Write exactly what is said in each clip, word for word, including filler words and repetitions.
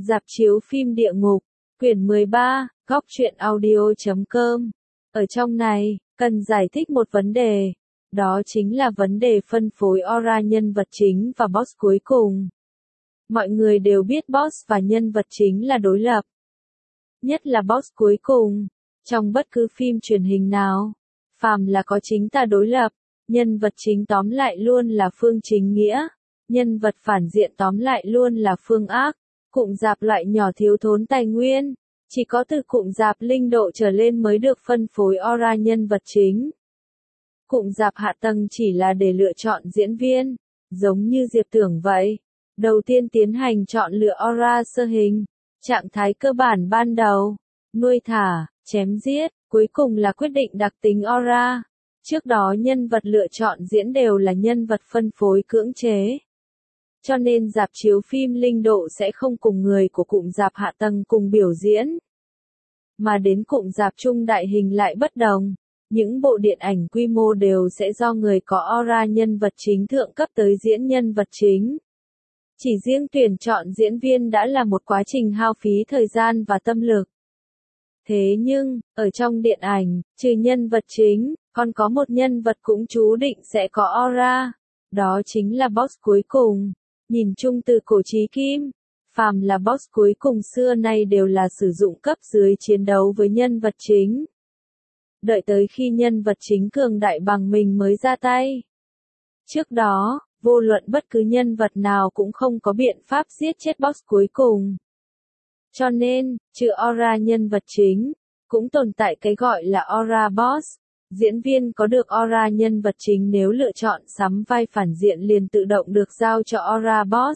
Rạp chiếu phim địa ngục, quyển mười ba, góc truyện audio chấm com. Ở trong này, cần giải thích một vấn đề. Đó chính là vấn đề phân phối aura nhân vật chính và boss cuối cùng. Mọi người đều biết boss và nhân vật chính là đối lập. Nhất là boss cuối cùng. Trong bất cứ phim truyền hình nào, phàm là có chính tà đối lập, nhân vật chính tóm lại luôn là phương chính nghĩa, nhân vật phản diện tóm lại luôn là phương ác. Cụm rạp loại nhỏ thiếu thốn tài nguyên, chỉ có từ cụm rạp linh độ trở lên mới được phân phối aura nhân vật chính. Cụm rạp hạ tầng chỉ là để lựa chọn diễn viên, giống như Diệp Tưởng vậy. Đầu tiên tiến hành chọn lựa aura sơ hình, trạng thái cơ bản ban đầu, nuôi thả, chém giết, cuối cùng là quyết định đặc tính aura. Trước đó nhân vật lựa chọn diễn đều là nhân vật phân phối cưỡng chế. Cho nên rạp chiếu phim linh độ sẽ không cùng người của cụm rạp hạ tầng cùng biểu diễn. Mà đến cụm rạp trung đại hình lại bất đồng. Những bộ điện ảnh quy mô đều sẽ do người có aura nhân vật chính thượng cấp tới diễn nhân vật chính. Chỉ riêng tuyển chọn diễn viên đã là một quá trình hao phí thời gian và tâm lực. Thế nhưng, ở trong điện ảnh, trừ nhân vật chính, còn có một nhân vật cũng chú định sẽ có aura. Đó chính là boss cuối cùng. Nhìn chung từ cổ chí kim, phàm là boss cuối cùng xưa nay đều là sử dụng cấp dưới chiến đấu với nhân vật chính. Đợi tới khi nhân vật chính cường đại bằng mình mới ra tay. Trước đó, vô luận bất cứ nhân vật nào cũng không có biện pháp giết chết boss cuối cùng. Cho nên, trừ aura nhân vật chính, cũng tồn tại cái gọi là aura boss. Diễn viên có được aura nhân vật chính nếu lựa chọn sắm vai phản diện liền tự động được giao cho aura boss.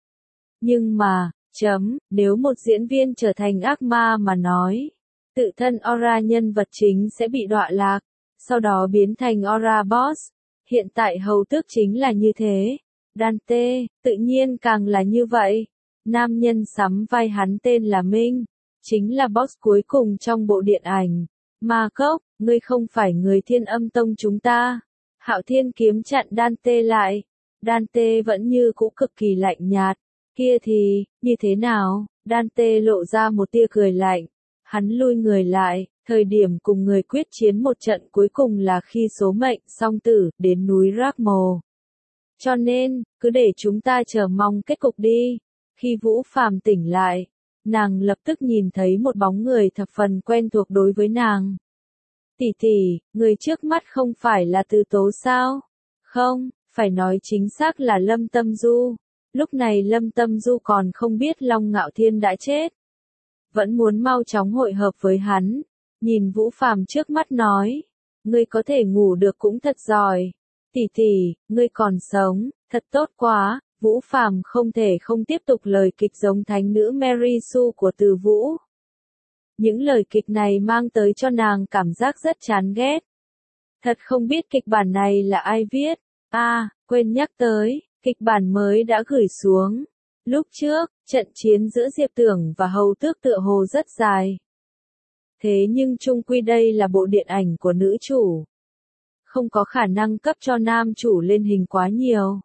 Nhưng mà, chấm, nếu một diễn viên trở thành ác ma mà nói, tự thân aura nhân vật chính sẽ bị đọa lạc, sau đó biến thành aura boss. Hiện tại hầu tước chính là như thế. Dante, tự nhiên càng là như vậy. Nam nhân sắm vai hắn tên là Minh, chính là boss cuối cùng trong bộ điện ảnh. Ma Cốc, ngươi không phải người Thiên Âm Tông chúng ta. Hạo Thiên kiếm chặn Dante lại. Dante vẫn như cũ cực kỳ lạnh nhạt. Kia thì, như thế nào? Dante lộ ra một tia cười lạnh. Hắn lui người lại, thời điểm cùng người quyết chiến một trận cuối cùng là khi số mệnh song tử đến núi Rác-mồ. Cho nên, cứ để chúng ta chờ mong kết cục đi. Khi Vũ Phàm tỉnh lại, nàng lập tức nhìn thấy một bóng người thập phần quen thuộc đối với nàng. Tỷ tỷ, người trước mắt không phải là Từ Tố sao? Không, phải nói chính xác là Lâm Tâm Du. Lúc này Lâm Tâm Du còn không biết Long Ngạo Thiên đã chết. Vẫn muốn mau chóng hội hợp với hắn. Nhìn Vũ Phàm trước mắt nói. Ngươi có thể ngủ được cũng thật giỏi. Tỷ tỷ, ngươi còn sống, thật tốt quá. Vũ Phàm không thể không tiếp tục lời kịch giống thánh nữ Mary Sue của Từ Vũ. Những lời kịch này mang tới cho nàng cảm giác rất chán ghét. Thật không biết kịch bản này là ai viết. À, quên nhắc tới, kịch bản mới đã gửi xuống. Lúc trước, trận chiến giữa Diệp Tưởng và Hầu Tước tựa hồ rất dài. Thế nhưng chung quy đây là bộ điện ảnh của nữ chủ. Không có khả năng cấp cho nam chủ lên hình quá nhiều.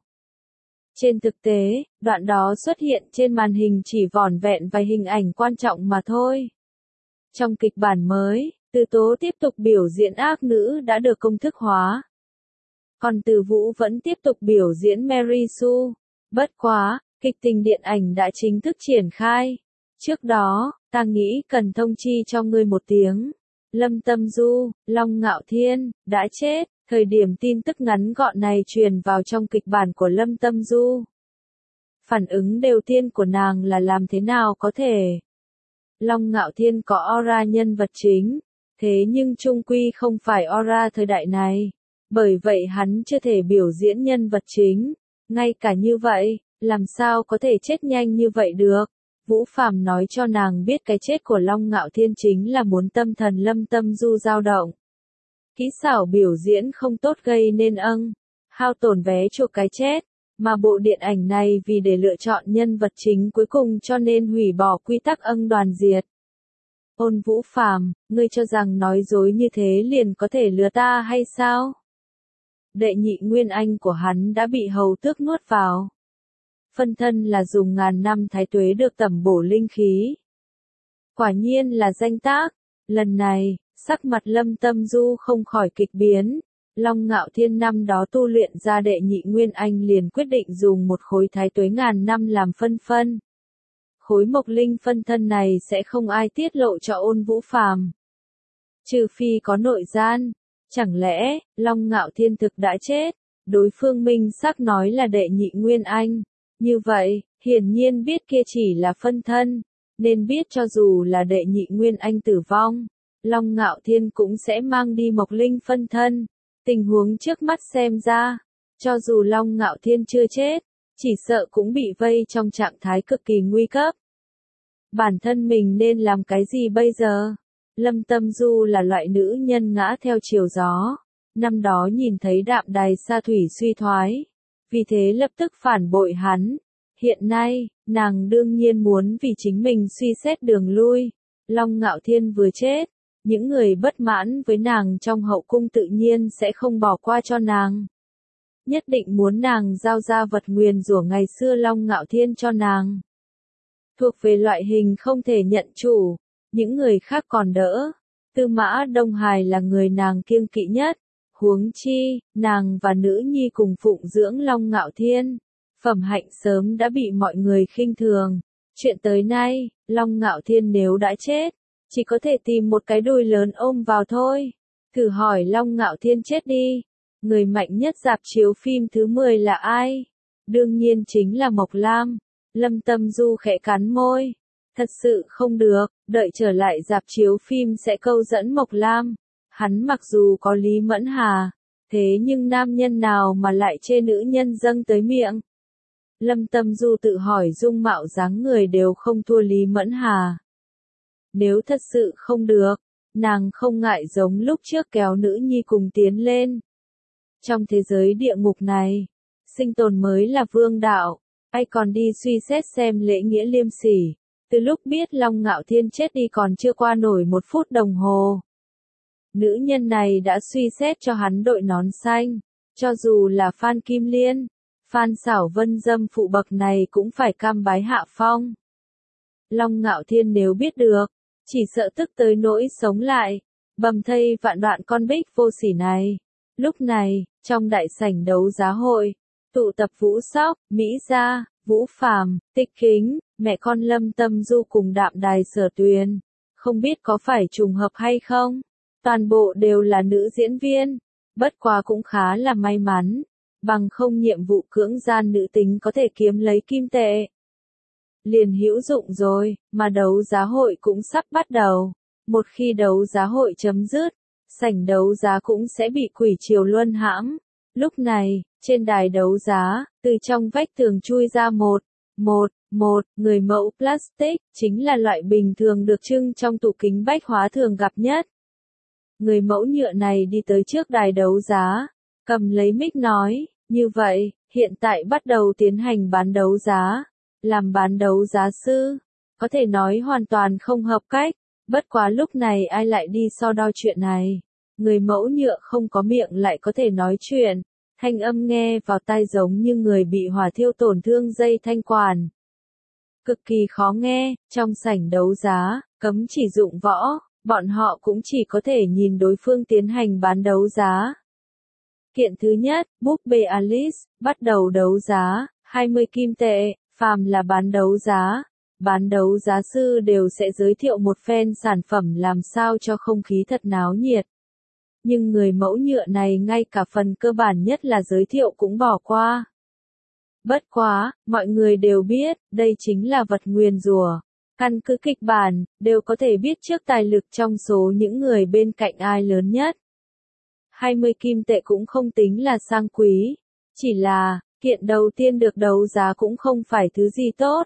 Trên thực tế, đoạn đó xuất hiện trên màn hình chỉ vỏn vẹn vài hình ảnh quan trọng mà thôi. Trong kịch bản mới, Từ Tố tiếp tục biểu diễn ác nữ đã được công thức hóa. Còn Từ Vũ vẫn tiếp tục biểu diễn Mary Sue. Bất quá, kịch tình điện ảnh đã chính thức triển khai. Trước đó, ta nghĩ cần thông chi cho ngươi một tiếng. Lâm Tâm Du, Long Ngạo Thiên, đã chết. Thời điểm tin tức ngắn gọn này truyền vào trong kịch bản của Lâm Tâm Du. Phản ứng đầu tiên của nàng là làm thế nào có thể. Long Ngạo Thiên có aura nhân vật chính, thế nhưng chung quy không phải aura thời đại này. Bởi vậy hắn chưa thể biểu diễn nhân vật chính. Ngay cả như vậy, làm sao có thể chết nhanh như vậy được. Vũ Phàm nói cho nàng biết cái chết của Long Ngạo Thiên chính là muốn tâm thần Lâm Tâm Du dao động. Kỹ xảo biểu diễn không tốt gây nên âng, hao tổn vé chuộc cái chết, mà bộ điện ảnh này vì để lựa chọn nhân vật chính cuối cùng cho nên hủy bỏ quy tắc âng đoàn diệt. Ôn Vũ Phàm, ngươi cho rằng nói dối như thế liền có thể lừa ta hay sao? Đệ nhị nguyên anh của hắn đã bị Hầu Tước nuốt vào. phân thân là dùng ngàn năm thái tuế được tẩm bổ linh khí. Quả nhiên là danh tác, lần này, sắc mặt Lâm Tâm Du không khỏi kịch biến. Long Ngạo Thiên năm đó tu luyện ra đệ nhị nguyên anh liền quyết định dùng một khối thái tuế ngàn năm làm phân phân. Khối mộc linh phân thân này sẽ không ai tiết lộ cho Ôn Vũ Phàm. Trừ phi có nội gian, chẳng lẽ, Long Ngạo Thiên thực đã chết, đối phương minh xác nói là đệ nhị nguyên anh. Như vậy, hiển nhiên biết kia chỉ là phân thân, nên biết cho dù là đệ nhị nguyên anh tử vong, Long Ngạo Thiên cũng sẽ mang đi mộc linh phân thân. Tình huống trước mắt xem ra, cho dù Long Ngạo Thiên chưa chết, chỉ sợ cũng bị vây trong trạng thái cực kỳ nguy cấp. Bản thân mình nên làm cái gì bây giờ? Lâm Tâm Du là loại nữ nhân ngã theo chiều gió. Năm đó nhìn thấy đạm đài sa thủy suy thoái, vì thế lập tức phản bội hắn. Hiện nay, nàng đương nhiên muốn vì chính mình suy xét đường lui. Long Ngạo Thiên vừa chết, những người bất mãn với nàng trong hậu cung tự nhiên sẽ không bỏ qua cho nàng. Nhất định muốn nàng giao ra vật nguyền rủa ngày xưa Long Ngạo Thiên cho nàng. Thuộc về loại hình không thể nhận chủ, những người khác còn đỡ. Tư Mã Đông Hải là người nàng kiêng kỵ nhất. Huống chi, nàng và nữ nhi cùng phụng dưỡng Long Ngạo Thiên. Phẩm hạnh sớm đã bị mọi người khinh thường. Chuyện tới nay, Long Ngạo Thiên nếu đã chết, chỉ có thể tìm một cái đùi lớn ôm vào thôi. Thử hỏi Long Ngạo Thiên chết đi, người mạnh nhất rạp chiếu phim thứ mười là ai? Đương nhiên chính là Mộc Lam. Lâm Tâm Du khẽ cắn môi. Thật sự không được, đợi trở lại rạp chiếu phim sẽ câu dẫn Mộc Lam. Hắn mặc dù có Lý Mẫn Hà, thế nhưng nam nhân nào mà lại chê nữ nhân dâng tới miệng? Lâm Tâm Du tự hỏi dung mạo dáng người đều không thua Lý Mẫn Hà. Nếu thật sự không được, nàng không ngại giống lúc trước kéo nữ nhi cùng tiến lên. Trong thế giới địa ngục này, sinh tồn mới là vương đạo, ai còn đi suy xét xem lễ nghĩa liêm sỉ. Từ lúc biết Long Ngạo Thiên chết đi còn chưa qua nổi một phút đồng hồ. Nữ nhân này đã suy xét cho hắn đội nón xanh, cho dù là Phan Kim Liên, Phan Xảo Vân dâm phụ bậc này cũng phải cam bái hạ phong. Long Ngạo Thiên nếu biết được, chỉ sợ tức tới nỗi sống lại, bầm thây vạn đoạn con bích vô sỉ này. Lúc này, trong đại sảnh đấu giá hội, tụ tập Vũ Sóc, Mỹ Gia, Vũ Phàm, Tịch Kính, mẹ con Lâm Tâm Du cùng Đạm Đài Sở Tuyền. Không biết có phải trùng hợp hay không? Toàn bộ đều là nữ diễn viên, bất quá cũng khá là may mắn, bằng không nhiệm vụ cưỡng gian nữ tính có thể kiếm lấy kim tệ. Liền hữu dụng rồi, mà đấu giá hội cũng sắp bắt đầu. Một khi đấu giá hội chấm dứt, sảnh đấu giá cũng sẽ bị quỷ triều luân hãm. Lúc này, trên đài đấu giá, từ trong vách tường chui ra một, một, một, người mẫu plastic, chính là loại bình thường được trưng trong tủ kính bách hóa thường gặp nhất. Người mẫu nhựa này đi tới trước đài đấu giá, cầm lấy mic nói, như vậy, hiện tại bắt đầu tiến hành bán đấu giá. Làm bán đấu giá sư, có thể nói hoàn toàn không hợp cách, bất quá lúc này ai lại đi so đo chuyện này. Người mẫu nhựa không có miệng lại có thể nói chuyện, thanh âm nghe vào tai giống như người bị hỏa thiêu tổn thương dây thanh quản. Cực kỳ khó nghe, trong sảnh đấu giá, cấm chỉ dụng võ, bọn họ cũng chỉ có thể nhìn đối phương tiến hành bán đấu giá. Kiện thứ nhất, búp bê Alice, bắt đầu đấu giá, hai mươi kim tệ. Phàm là bán đấu giá, bán đấu giá sư đều sẽ giới thiệu một phen sản phẩm làm sao cho không khí thật náo nhiệt. Nhưng người mẫu nhựa này ngay cả phần cơ bản nhất là giới thiệu cũng bỏ qua. Bất quá, mọi người đều biết, đây chính là vật nguyền rủa. Căn cứ kịch bản, đều có thể biết trước tài lực trong số những người bên cạnh ai lớn nhất. hai mươi kim tệ cũng không tính là sang quý, chỉ là kiện đầu tiên được đấu giá cũng không phải thứ gì tốt.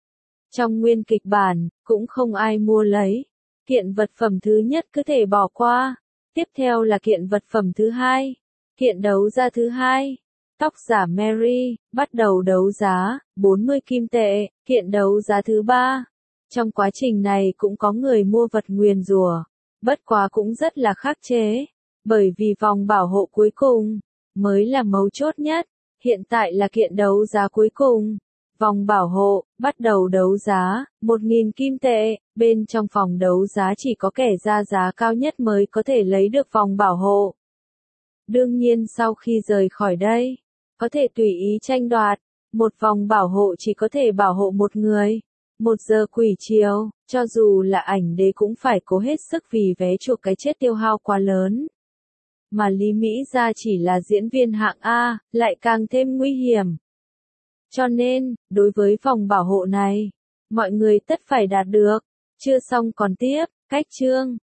Trong nguyên kịch bản, cũng không ai mua lấy. Kiện vật phẩm thứ nhất cứ thể bỏ qua. Tiếp theo là kiện vật phẩm thứ hai. Kiện đấu giá thứ hai. Tóc giả Mary, bắt đầu đấu giá, bốn mươi kim tệ. Kiện đấu giá thứ ba. Trong quá trình này cũng có người mua vật nguyền rủa. Bất quá cũng rất là khắc chế. Bởi vì vòng bảo hộ cuối cùng, mới là mấu chốt nhất. Hiện tại là kiện đấu giá cuối cùng. Vòng bảo hộ, bắt đầu đấu giá, một nghìn kim tệ, bên trong phòng đấu giá chỉ có kẻ ra giá cao nhất mới có thể lấy được vòng bảo hộ. Đương nhiên sau khi rời khỏi đây, có thể tùy ý tranh đoạt, một vòng bảo hộ chỉ có thể bảo hộ một người. Một giờ quỷ chiều, cho dù là ảnh đế cũng phải cố hết sức vì vé chuộc cái chết tiêu hao quá lớn. Mà Lý Mỹ Gia chỉ là diễn viên hạng A, lại càng thêm nguy hiểm. Cho nên, đối với vòng bảo hộ này, mọi người tất phải đạt được. Chưa xong còn tiếp, cách chương.